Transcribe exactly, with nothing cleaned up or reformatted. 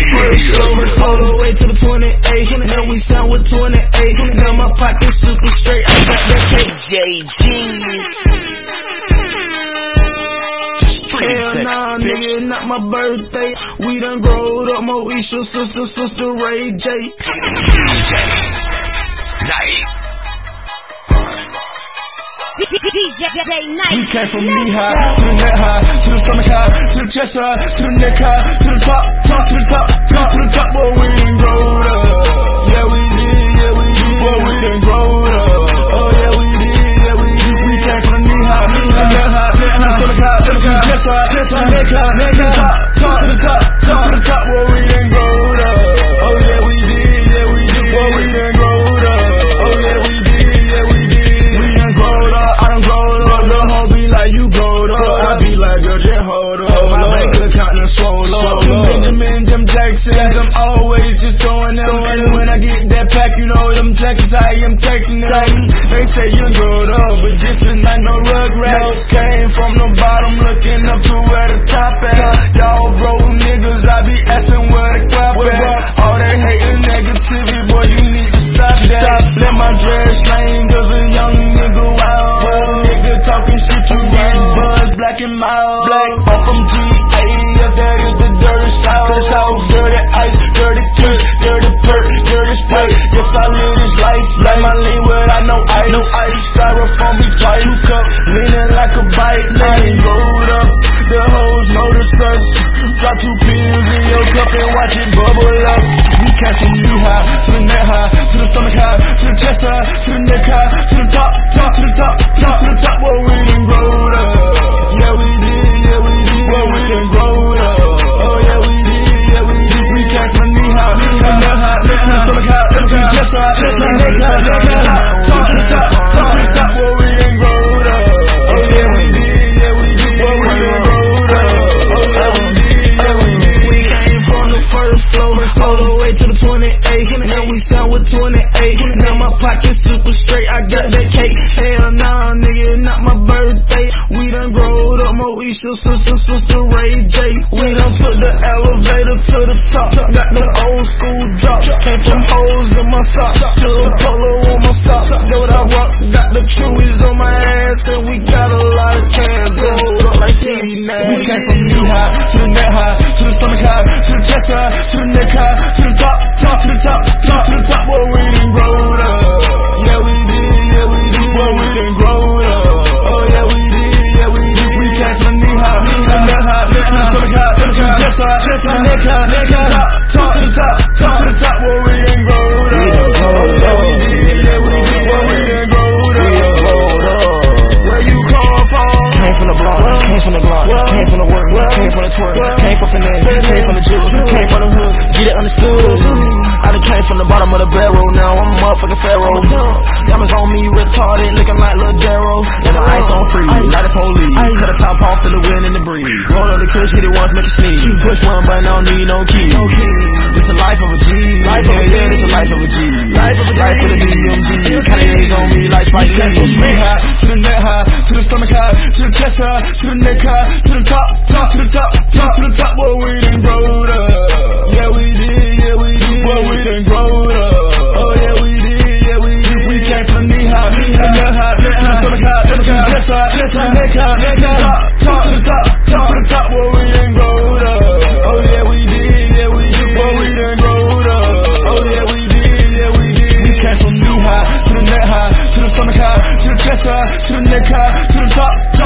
first floor, all the way to the twenty-eight. Now we sound with twenty-eight. Now my pocket's super straight. I got that K J G. Hell nah, nigga, not my birthday. We done growed up, Moesha, sister, sister Ray J. Nice. D J Nice. We came from knee high to the neck high, to the stomach high, to the chest high, to the neck high, to the top, top, to the top, top, to the top. Boy, we done growed up. Yeah, we did, yeah, we did. Boy, we done growed up. Oh, yeah, we did, yeah, we did. We came from the knee high, to the neck high, to the stomach high, to the chest high, chest high, neck high, neck high, top, top, to the top, top, to the top. Boy, we done growed up. Oh, yeah, we did, yeah, we did. Boy, we done growed up. Oh, yeah, we did, yeah, we did. We done growed up. I done growed up. The hoe be like, you growed up. I be like, girl, just hold up. My bank account done swole up. Them Benjamin, them Jacksons, I'm always just throwing them. And when I get that pack, you know them jackets, I am texting them. They say you growed up, but this is not no rugrats. Came from the bottom, looking up to where the top at. Y'all broke niggas, I be asking where the crap at. All that hating negativity, boy, you need to stop that. Let my dread slang, cause a young nigga wild. Nigga talking shit, you get buzz, black and mild. Black, I'm from G A, up there is the dirty south. The south, dirty ice, dirty kiss, dirty perk, dirty spray. Yes, I live this life, like my lean without no ice. No ice, styrofoam me twice. Two cup, leaning like a bike, I ain't rolled up. The hoes notice us. Drop two pills in your cup and watch it bubble up. We came from knee high, to the neck high, to the stomach high, to the chest high, to the neck high, to the top, top, to the top, top, to the top. Boy, we done growed up. Yeah, we did, yeah, we did. Boy, we done growed up. Oh, yeah, we did, yeah, we did. We came from knee high, to the neck high, to the stomach high, to the chest high, chest high, neck high, neck high, top, to the top, top, to the top. Boy, we done growed up. Oh, yeah, we did, yeah, we did. Boy, we done growed up. Oh, yeah, we did, yeah, we did. We came from the first floor, all the way to the twenty-eight. Now we sound with twenty-eight. Now my pocket's super straight. I got that cake. Hell nah, nigga, not my birthday. We done growed up, Moesha, sister, sister Ray J. We done took the elevator to the top. Got the old school drops. Came from holes in my socks to a polo on my socks. Get what I rock. Got the chewies on my ass, and we got a lot of cash. Growed up like Stevie Nash. We came from knee high to the neck high, to the stomach high, to the chest high, to the neck high, to the top, top, to the top, top, to the top. Boy, we done growed up. Yeah, we did, yeah, we did. Boy, we done growed up. Oh, yeah, we did, yeah, we did. We came from the knee high, to the neck high, to the stomach high, to the chest high, chest high, neck high, neck high, top, top, to the top, top, to the top. Boy, we done growed up. Yeah, we did, yeah, we did. Boy, we done growed up. Where you come from? Came from the block, came from the block, came from the work, came from the twerk, came from finesse, came from the juice, came from the hood, get it understood. I done came from the bottom of the barrel, now I'm a motherfucking pharaoh. Diamonds on me, retarded, looking like Lil Darryl. And the ice on free, like the police. Cut the top off to the wind and the breeze. Roll up the kush, hit it once, make it sneeze. Push one button, I don't need no key. This the life of a G. Life of a G. Yeah, this the life of a G. Life of a G. Life of the D M G. Kanye's on me like Spike Lee. From knee high to the neck high, to the stomach high, to the chest high, to the neck high, to the top, top, to the top, top, to the top. Boy, we done growed up. Yeah, we did, yeah, we did. Boy, we done growed up. Oh, yeah, we did, yeah, we did. We came from the knee high, to the neck high, to the stomach high, to the chest high, chest high, neck high, neck high, top, top, to the top, top, to the top. Boy, we done growed up. Oh, yeah, we did, yeah, we did. Boy, we done growed up. Oh, yeah, we did, yeah, we did. We came from knee high, to the neck high, to the stomach high, to the chest high, to the neck high, to the top.